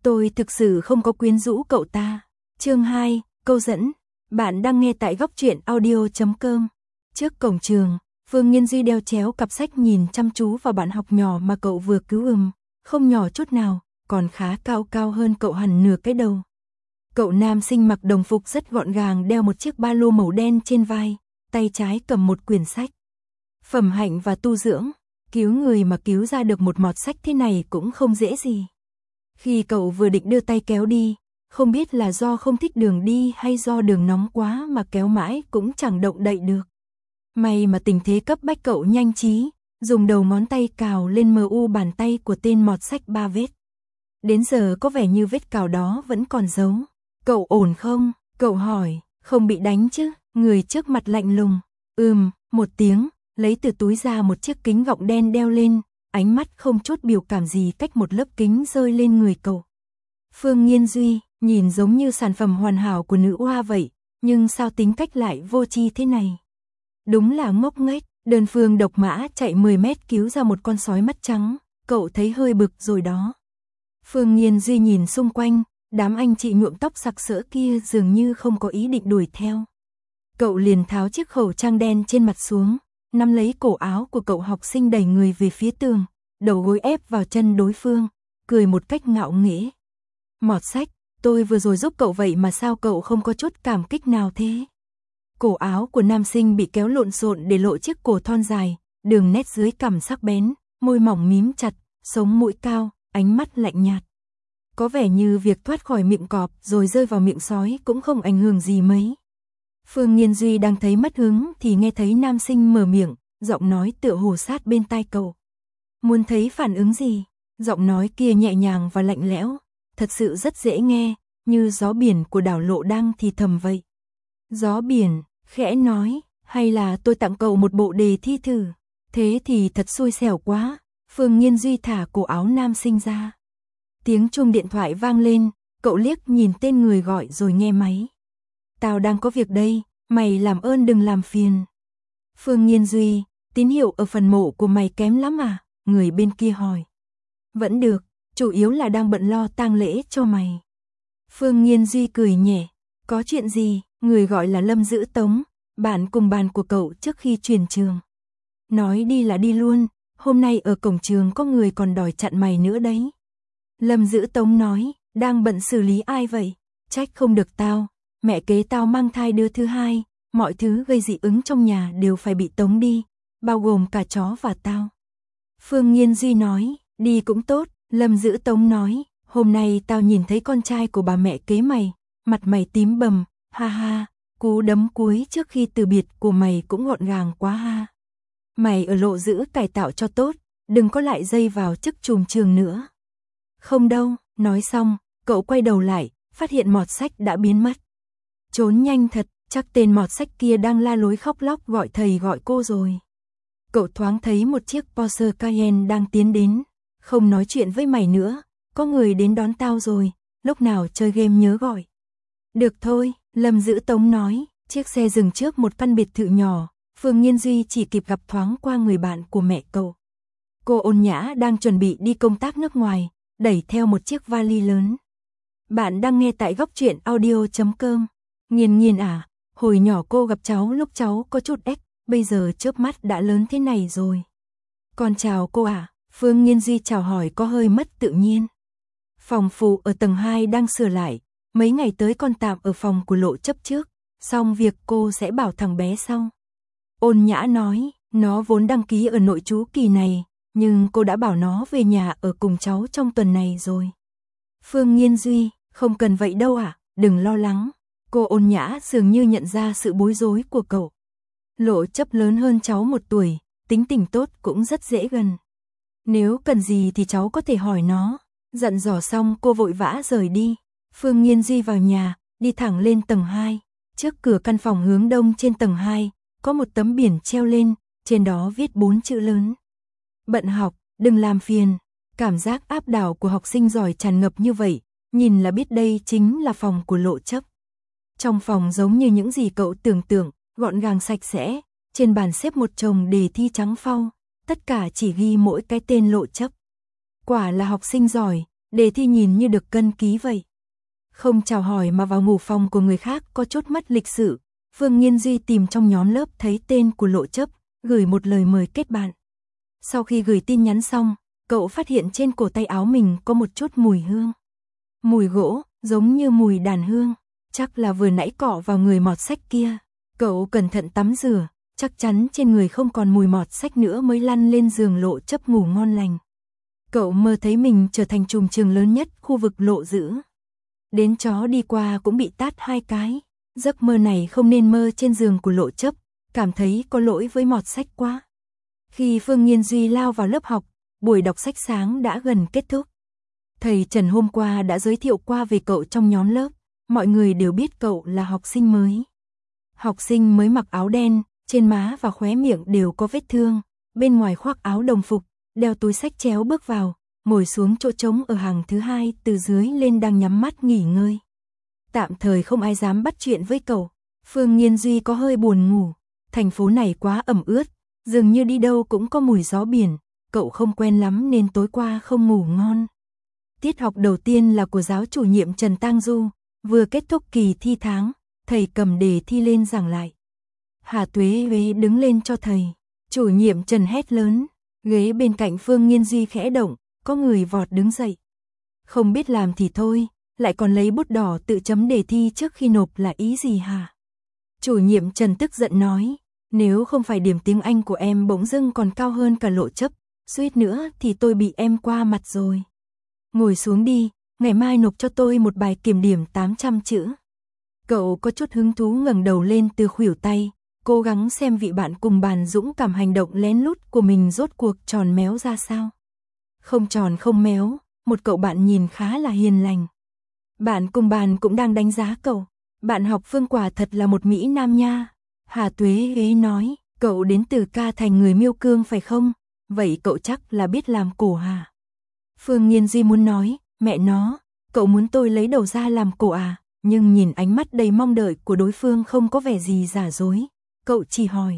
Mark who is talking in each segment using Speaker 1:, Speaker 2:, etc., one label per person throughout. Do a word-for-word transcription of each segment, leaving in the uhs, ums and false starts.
Speaker 1: Tôi thực sự không có quyến rũ cậu ta. Chương hai, câu dẫn. Bạn đang nghe tại góc truyện audio chấm com. Trước cổng trường, Phương Nghiên Duy đeo chéo cặp sách nhìn chăm chú vào bạn học nhỏ mà cậu vừa cứu ừm, không nhỏ chút nào, còn khá cao cao hơn cậu hẳn nửa cái đầu. Cậu nam sinh mặc đồng phục rất gọn gàng, đeo một chiếc ba lô màu đen trên vai, tay trái cầm một quyển sách. Phẩm hạnh và tu dưỡng, cứu người mà cứu ra được một mọt sách thế này cũng không dễ gì. Khi cậu vừa định đưa tay kéo đi, không biết là do không thích đường đi hay do đường nóng quá mà kéo mãi cũng chẳng động đậy được. May mà tình thế cấp bách cậu nhanh trí, dùng đầu ngón tay cào lên mờ u bàn tay của tên mọt sách ba vết. Đến giờ có vẻ như vết cào đó vẫn còn dấu. Cậu ổn không? Cậu hỏi, không bị đánh chứ? Người trước mặt lạnh lùng. Ừm, một tiếng, lấy từ túi ra một chiếc kính gọng đen đeo lên, ánh mắt không chút biểu cảm gì cách một lớp kính rơi lên người cậu. Phương Nghiên Duy, nhìn giống như sản phẩm hoàn hảo của nữ oa vậy, nhưng sao tính cách lại vô tri thế này? Đúng là ngốc nghếch, đơn phương độc mã chạy mười mét cứu ra một con sói mắt trắng, cậu thấy hơi bực rồi đó. Phương Nghiên Duy nhìn xung quanh, đám anh chị nhuộm tóc sặc sỡ kia dường như không có ý định đuổi theo. Cậu liền tháo chiếc khẩu trang đen trên mặt xuống, nắm lấy cổ áo của cậu học sinh đẩy người về phía tường, đầu gối ép vào chân đối phương, cười một cách ngạo nghễ. Mọt sách, tôi vừa rồi giúp cậu vậy mà sao cậu không có chút cảm kích nào thế? Cổ áo của nam sinh bị kéo lộn xộn để lộ chiếc cổ thon dài, đường nét dưới cằm sắc bén, môi mỏng mím chặt, sống mũi cao, ánh mắt lạnh nhạt. Có vẻ như việc thoát khỏi miệng cọp rồi rơi vào miệng sói cũng không ảnh hưởng gì mấy. Phương Nghiên Duy đang thấy mất hứng thì nghe thấy nam sinh mở miệng, giọng nói tựa hồ sát bên tai cậu. Muốn thấy phản ứng gì? Giọng nói kia nhẹ nhàng và lạnh lẽo, thật sự rất dễ nghe, như gió biển của đảo Lộ đang thì thầm vậy. Gió biển, khẽ nói, hay là tôi tặng cậu một bộ đề thi thử? Thế thì thật xui xẻo quá. Phương Nghiên Duy thả cổ áo nam sinh ra. Tiếng chuông điện thoại vang lên, cậu liếc nhìn tên người gọi rồi nghe máy. Tao đang có việc đây, mày làm ơn đừng làm phiền. Phương Nghiên Duy, tín hiệu ở phần mộ của mày kém lắm à? Người bên kia hỏi. Vẫn được, chủ yếu là đang bận lo tang lễ cho mày. Phương Nghiên Duy cười nhẹ. Có chuyện gì? Người gọi là Lâm Dữ Tống, bạn cùng bàn của cậu trước khi chuyển trường. Nói đi là đi luôn, hôm nay ở cổng trường có người còn đòi chặn mày nữa đấy. Lâm Dữ Tống nói, đang bận xử lý ai vậy? Trách không được tao, mẹ kế tao mang thai đứa thứ hai, mọi thứ gây dị ứng trong nhà đều phải bị tống đi, bao gồm cả chó và tao. Phương Nghiên Duy nói, đi cũng tốt. Lâm Dữ Tống nói, hôm nay tao nhìn thấy con trai của bà mẹ kế mày, mặt mày tím bầm, ha ha, cú đấm cuối trước khi từ biệt của mày cũng gọn gàng quá ha. Mày ở Lộ Dữ cải tạo cho tốt, đừng có lại dây vào chức trùm trường nữa. Không đâu, nói xong, cậu quay đầu lại, phát hiện mọt sách đã biến mất. Trốn nhanh thật, chắc tên mọt sách kia đang la lối khóc lóc gọi thầy gọi cô rồi. Cậu thoáng thấy một chiếc Porsche Cayenne đang tiến đến. Không nói chuyện với mày nữa, có người đến đón tao rồi, lúc nào chơi game nhớ gọi. Được thôi, Lâm Dữ Tống nói, chiếc xe dừng trước một căn biệt thự nhỏ, Phương Nghiên Duy chỉ kịp gặp thoáng qua người bạn của mẹ cậu. Cô Ôn Nhã đang chuẩn bị đi công tác nước ngoài, đẩy theo một chiếc vali lớn. Bạn đang nghe tại góc truyện audio chấm com. Nghiên Nghiên à, hồi nhỏ cô gặp cháu lúc cháu có chút ếch, bây giờ chớp mắt đã lớn thế này rồi. Con chào cô à. Phương Nghiên Duy chào hỏi có hơi mất tự nhiên. Phòng phụ ở tầng hai đang sửa lại, mấy ngày tới con tạm ở phòng của Lộ chấp trước, xong việc cô sẽ bảo thằng bé sau. Ôn Nhã nói, nó vốn đăng ký ở nội trú kỳ này, nhưng cô đã bảo nó về nhà ở cùng cháu trong tuần này rồi. Phương Nghiên Duy, không cần vậy đâu ạ, à, đừng lo lắng. Cô Ôn Nhã dường như nhận ra sự bối rối của cậu. Lộ chấp lớn hơn cháu một tuổi, tính tình tốt cũng rất dễ gần. Nếu cần gì thì cháu có thể hỏi nó. Dặn dò xong cô vội vã rời đi. Phương Nghiên Duy vào nhà, đi thẳng lên tầng hai. Trước cửa căn phòng hướng đông trên tầng hai, có một tấm biển treo lên, trên đó viết bốn chữ lớn. Bận học, đừng làm phiền. Cảm giác áp đảo của học sinh giỏi tràn ngập như vậy, nhìn là biết đây chính là phòng của Lộ chấp. Trong phòng giống như những gì cậu tưởng tượng, gọn gàng sạch sẽ, trên bàn xếp một chồng đề thi trắng phau. Tất cả chỉ ghi mỗi cái tên Lộ chấp. Quả là học sinh giỏi, Đề thi nhìn như được cân ký vậy. Không chào hỏi mà vào ngủ phòng của người khác có chút mất lịch sự. Phương Nghiên Duy tìm trong nhóm lớp thấy tên của Lộ Chấp, gửi một lời mời kết bạn. Sau khi gửi tin nhắn xong, cậu phát hiện trên cổ tay áo mình có một chút mùi hương. Mùi gỗ, giống như mùi đàn hương, chắc là vừa nãy cọ vào người mọt sách kia. Cậu cẩn thận tắm rửa, chắc chắn trên người không còn mùi mọt sách nữa mới lăn lên giường Lộ Chấp ngủ ngon lành. Cậu mơ thấy mình trở thành trùm trường lớn nhất khu vực Lộ Dữ. Đến chó đi qua cũng bị tát hai cái. Giấc mơ này không nên mơ trên giường của Lộ Chấp, cảm thấy có lỗi với mọt sách quá. Khi Phương Nghiên Duy lao vào lớp học, buổi đọc sách sáng đã gần kết thúc. Thầy Trần hôm qua đã giới thiệu qua về cậu trong nhóm lớp, mọi người đều biết cậu là học sinh mới. Học sinh mới mặc áo đen, trên má và khóe miệng đều có vết thương, bên ngoài khoác áo đồng phục, đeo túi sách chéo bước vào, ngồi xuống chỗ trống ở hàng thứ hai từ dưới lên đang nhắm mắt nghỉ ngơi. Tạm thời không ai dám bắt chuyện với cậu. Phương Nghiên Duy có hơi buồn ngủ, thành phố này quá ẩm ướt, dường như đi đâu cũng có mùi gió biển, cậu không quen lắm nên tối qua không ngủ ngon. Tiết học đầu tiên là của giáo chủ nhiệm Trần Tang Du, vừa kết thúc kỳ thi tháng, thầy cầm đề thi lên giảng lại. Hà Tuế Huế đứng lên cho thầy, chủ nhiệm Trần hét lớn, ghế bên cạnh Phương Nghiên Duy khẽ động, có người vọt đứng dậy. Không biết làm thì thôi, lại còn lấy bút đỏ tự chấm đề thi trước khi nộp là ý gì hả? Chủ nhiệm Trần tức giận nói, nếu không phải điểm tiếng Anh của em bỗng dưng còn cao hơn cả Lộ Chấp, suýt nữa thì tôi bị em qua mặt rồi. Ngồi xuống đi, ngày mai nộp cho tôi một bài kiểm điểm tám trăm chữ. Cậu có chút hứng thú ngẩng đầu lên từ khuỷu tay, cố gắng xem vị bạn cùng bàn dũng cảm hành động lén lút của mình rốt cuộc tròn méo ra sao. Không tròn không méo, một cậu bạn nhìn khá là hiền lành. Bạn cùng bàn cũng đang đánh giá cậu. Bạn học Phương quả thật là một Mỹ Nam nha. Hà Tuế ghế nói, cậu đến từ Ca Thành người Miêu Cương phải không? Vậy cậu chắc là biết làm cổ hả? Phương Nghiên Duy muốn nói, mẹ nó, cậu muốn tôi lấy đầu ra làm cổ à? Nhưng nhìn ánh mắt đầy mong đợi của đối phương không có vẻ gì giả dối. Cậu chỉ hỏi,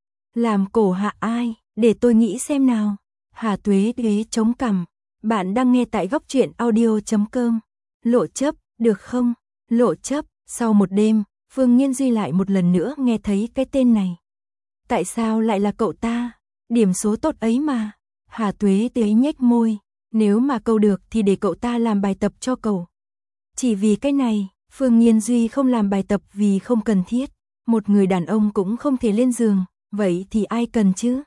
Speaker 1: làm cổ hạ ai? Để tôi nghĩ xem nào. Hà Tuế ghế chống cằm. Bạn đang nghe tại góc truyện audio chấm com. Lộ Chấp, được không? Lộ Chấp, sau một đêm, Phương Nghiên Duy lại một lần nữa nghe thấy cái tên này. Tại sao lại là cậu ta? Điểm số tốt ấy mà. Hà Tuế tế nhếch môi, nếu mà cậu được thì để cậu ta làm bài tập cho cậu. Chỉ vì cái này, Phương Nghiên Duy không làm bài tập vì không cần thiết. Một người đàn ông cũng không thể lên giường, vậy thì ai cần chứ?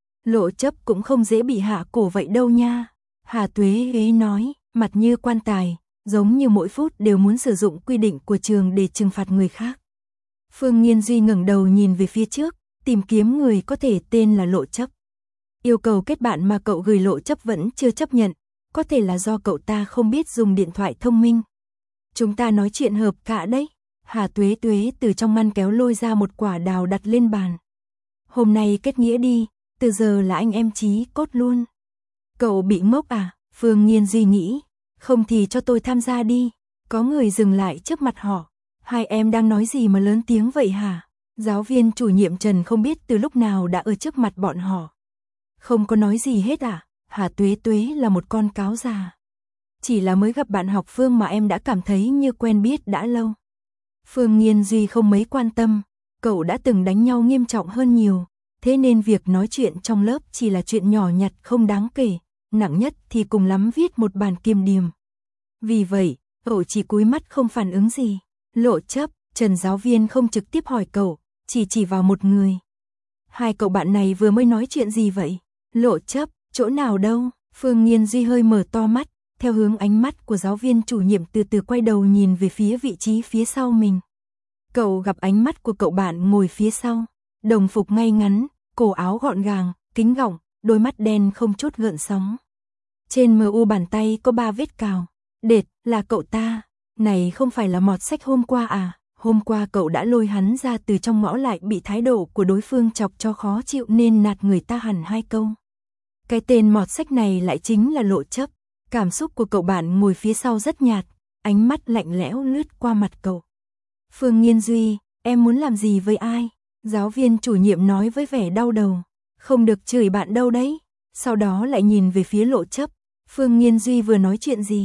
Speaker 1: Lộ Chấp cũng không dễ bị hạ cổ vậy đâu nha. Hà Tuế ghế nói, mặt như quan tài, giống như mỗi phút đều muốn sử dụng quy định của trường để trừng phạt người khác. Phương Nghiên Duy ngẩng đầu nhìn về phía trước, tìm kiếm người có thể tên là Lộ Chấp. Yêu cầu kết bạn mà cậu gửi Lộ Chấp vẫn chưa chấp nhận, có thể là do cậu ta không biết dùng điện thoại thông minh. Chúng ta nói chuyện hợp cả đấy. Hà Tuế Tuế từ trong ngăn kéo lôi ra một quả đào đặt lên bàn. Hôm nay kết nghĩa đi, từ giờ là anh em chí cốt luôn. Cậu bị ngốc à? Phương Nghiên Duy nghĩ, không thì cho tôi tham gia đi. Có người dừng lại trước mặt họ. Hai em đang nói gì mà lớn tiếng vậy hả? Giáo viên chủ nhiệm Trần không biết từ lúc nào đã ở trước mặt bọn họ. Không có nói gì hết à? Hà Tuế Tuế là một con cáo già. Chỉ là mới gặp bạn học Phương mà em đã cảm thấy như quen biết đã lâu. Phương Nghiên Duy không mấy quan tâm, cậu đã từng đánh nhau nghiêm trọng hơn nhiều, thế nên việc nói chuyện trong lớp chỉ là chuyện nhỏ nhặt không đáng kể, nặng nhất thì cùng lắm viết một bản kiểm điểm. Vì vậy, cậu chỉ cúi mắt không phản ứng gì. Lộ Chấp, Trần giáo viên không trực tiếp hỏi cậu, chỉ chỉ vào một người. Hai cậu bạn này vừa mới nói chuyện gì vậy? Lộ Chấp, chỗ nào đâu? Phương Nghiên Duy hơi mở to mắt, theo hướng ánh mắt của giáo viên chủ nhiệm từ từ quay đầu nhìn về phía vị trí phía sau mình. Cậu gặp ánh mắt của cậu bạn ngồi phía sau, đồng phục ngay ngắn, cổ áo gọn gàng, kính gọng, đôi mắt đen không chút gợn sóng. Trên mờ u bàn tay có ba vết cào. Đệt, là cậu ta. Này không phải là mọt sách hôm qua à? Hôm qua cậu đã lôi hắn ra từ trong ngõ lại bị thái độ của đối phương chọc cho khó chịu nên nạt người ta hẳn hai câu. Cái tên mọt sách này lại chính là Lộ Chấp. Cảm xúc của cậu bạn ngồi phía sau rất nhạt, ánh mắt lạnh lẽo lướt qua mặt cậu. Phương Nghiên Duy, em muốn làm gì với ai? Giáo viên chủ nhiệm nói với vẻ đau đầu. Không được chửi bạn đâu đấy. Sau đó lại nhìn về phía Lộ Chấp. Phương Nghiên Duy vừa nói chuyện gì?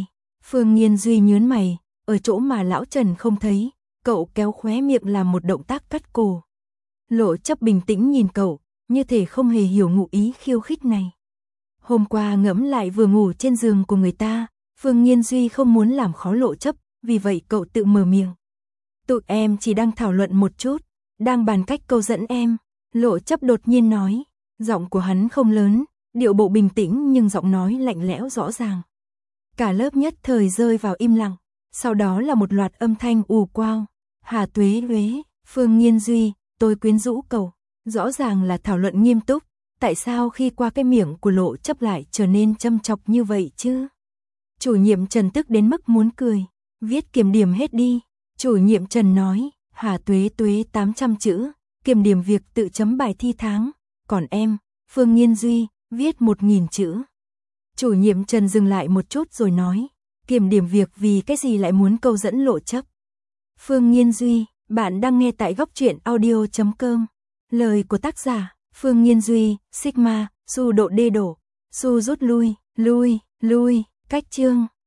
Speaker 1: Phương Nghiên Duy nhớn mày, ở chỗ mà lão Trần không thấy, cậu kéo khóe miệng làm một động tác cắt cổ. Lộ Chấp bình tĩnh nhìn cậu, như thể không hề hiểu ngụ ý khiêu khích này. Hôm qua ngẫm lại vừa ngủ trên giường của người ta, Phương Nghiên Duy không muốn làm khó Lộ Chấp, vì vậy cậu tự mở miệng. Tụi em chỉ đang thảo luận một chút, đang bàn cách câu dẫn em. Lộ Chấp đột nhiên nói, giọng của hắn không lớn, điệu bộ bình tĩnh nhưng giọng nói lạnh lẽo rõ ràng. Cả lớp nhất thời rơi vào im lặng, sau đó là một loạt âm thanh ù quao. Hà Tuế Huế, Phương Nghiên Duy, tôi quyến rũ cậu. Rõ ràng là thảo luận nghiêm túc, tại sao khi qua cái miệng của Lộ Chấp lại trở nên châm chọc như vậy chứ? Chủ nhiệm Trần tức đến mức muốn cười, viết kiểm điểm hết đi. Chủ nhiệm Trần nói, Hà Tuế Tuế tám trăm chữ, kiểm điểm việc tự chấm bài thi tháng, còn em, Phương Nghiên Duy, viết một nghìn chữ. Chủ nhiệm Trần dừng lại một chút rồi nói, kiểm điểm việc vì cái gì lại muốn câu dẫn Lộ Chấp. Phương Nghiên Duy, bạn đang nghe tại góc truyện audio chấm com. Lời của tác giả, Phương Nghiên Duy, Sigma, Su độ đê đổ, Su rút lui, lui, lui, cách chương.